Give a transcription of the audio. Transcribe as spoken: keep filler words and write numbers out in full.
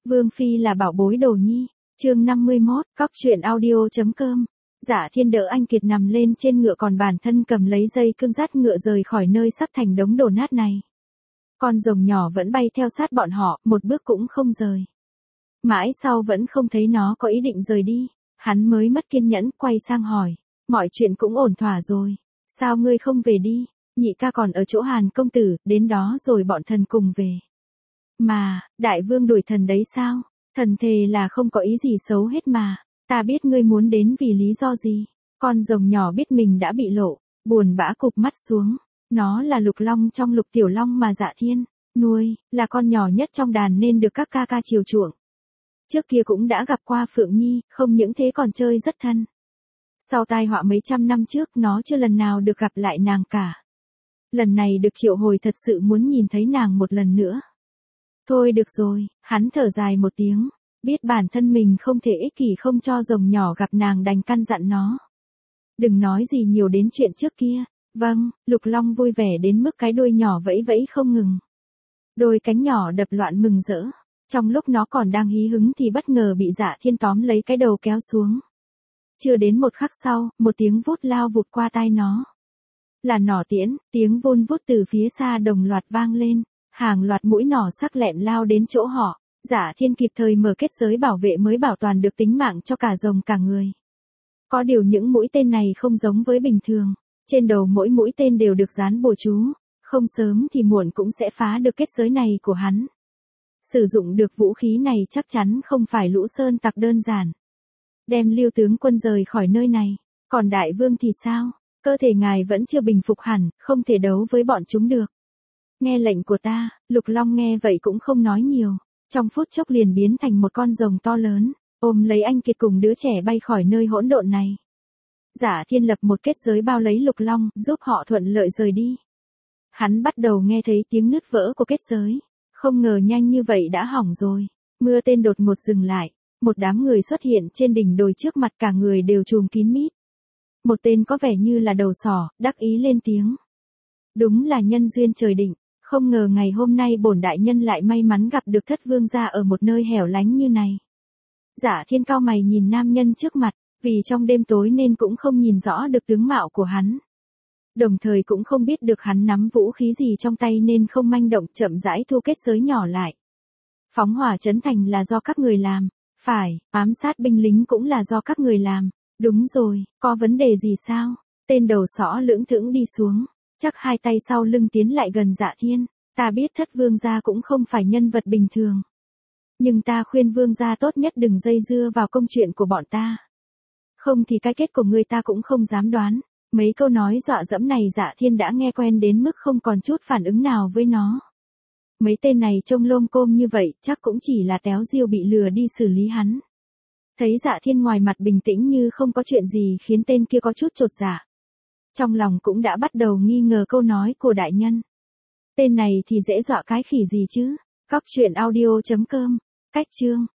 Vương Phi là bảo bối đồ nhi. Chương năm mươi mốt, cóc truyện audio.com. Dạ Thiên đỡ anh Kiệt nằm lên trên ngựa còn bản thân cầm lấy dây cương dắt ngựa rời khỏi nơi sắp thành đống đổ nát này. Con rồng nhỏ vẫn bay theo sát bọn họ, một bước cũng không rời. Mãi sau vẫn không thấy nó có ý định rời đi, hắn mới mất kiên nhẫn quay sang hỏi, mọi chuyện cũng ổn thỏa rồi, sao ngươi không về đi, nhị ca còn ở chỗ Hàn công tử, đến đó rồi bọn thần cùng về. Mà, đại vương đuổi thần đấy sao? Thần thề là không có ý gì xấu hết mà, ta biết ngươi muốn đến vì lý do gì. Con rồng nhỏ biết mình đã bị lộ, buồn bã cụp mắt xuống. Nó là lục long trong lục tiểu long mà Dạ Thiên nuôi, là con nhỏ nhất trong đàn nên được các ca ca chiều chuộng. Trước kia cũng đã gặp qua Phượng Nhi, không những thế còn chơi rất thân. Sau tai họa mấy trăm năm trước nó chưa lần nào được gặp lại nàng cả. Lần này được triệu hồi thật sự muốn nhìn thấy nàng một lần nữa. Thôi được rồi, hắn thở dài một tiếng, biết bản thân mình không thể ích kỷ không cho rồng nhỏ gặp nàng đành căn dặn nó. Đừng nói gì nhiều đến chuyện trước kia. Vâng, lục long vui vẻ đến mức cái đuôi nhỏ vẫy vẫy không ngừng. Đôi cánh nhỏ đập loạn mừng rỡ. Trong lúc nó còn đang hí hứng thì bất ngờ bị Dạ Thiên tóm lấy cái đầu kéo xuống. Chưa đến một khắc sau, một tiếng vút lao vụt qua tai nó. Là nỏ tiễn, tiếng vun vút từ phía xa đồng loạt vang lên. Hàng loạt mũi nỏ sắc lẹm lao đến chỗ họ. Dạ Thiên kịp thời mở kết giới bảo vệ mới bảo toàn được tính mạng cho cả rồng cả người. Có điều những mũi tên này không giống với bình thường. Trên đầu mỗi mũi tên đều được dán bùa chú, không sớm thì muộn cũng sẽ phá được kết giới này của hắn. Sử dụng được vũ khí này chắc chắn không phải lũ sơn tặc đơn giản. Đem Lưu tướng quân rời khỏi nơi này, còn đại vương thì sao? Cơ thể ngài vẫn chưa bình phục hẳn, không thể đấu với bọn chúng được. Nghe lệnh của ta, Lục Long nghe vậy cũng không nói nhiều, trong phút chốc liền biến thành một con rồng to lớn, ôm lấy anh Kiệt cùng đứa trẻ bay khỏi nơi hỗn độn này. Dạ Thiên lập một kết giới bao lấy Lục Long, giúp họ thuận lợi rời đi. Hắn bắt đầu nghe thấy tiếng nứt vỡ của kết giới, không ngờ nhanh như vậy đã hỏng rồi. Mưa tên đột ngột dừng lại, một đám người xuất hiện trên đỉnh đồi trước mặt cả người đều trùm kín mít. Một tên có vẻ như là đầu sỏ, đắc ý lên tiếng. Đúng là nhân duyên trời định, không ngờ ngày hôm nay bổn đại nhân lại may mắn gặp được thất vương gia ở một nơi hẻo lánh như này. Dạ Thiên cau mày nhìn nam nhân trước mặt. Vì trong đêm tối nên cũng không nhìn rõ được tướng mạo của hắn. Đồng thời cũng không biết được hắn nắm vũ khí gì trong tay nên không manh động chậm rãi thu kết giới nhỏ lại. Phóng hỏa trấn thành là do các người làm. Phải, ám sát binh lính cũng là do các người làm. Đúng rồi, có vấn đề gì sao? Tên đầu sỏ lưỡng thững đi xuống. Chắc hai tay sau lưng tiến lại gần Dạ Thiên. Ta biết thất vương gia cũng không phải nhân vật bình thường. Nhưng ta khuyên vương gia tốt nhất đừng dây dưa vào công chuyện của bọn ta. Không thì cái kết của người ta cũng không dám đoán. Mấy câu nói dọa dẫm này Dạ Thiên đã nghe quen đến mức không còn chút phản ứng nào với nó. Mấy tên này trông lôm côm như vậy chắc cũng chỉ là téo diêu bị lừa đi xử lý hắn. Thấy Dạ Thiên ngoài mặt bình tĩnh như không có chuyện gì khiến tên kia có chút chột dạ. Trong lòng cũng đã bắt đầu nghi ngờ câu nói của đại nhân. Tên này thì dễ dọa cái khỉ gì chứ. Cóc truyện audio chấm com. Cách chương.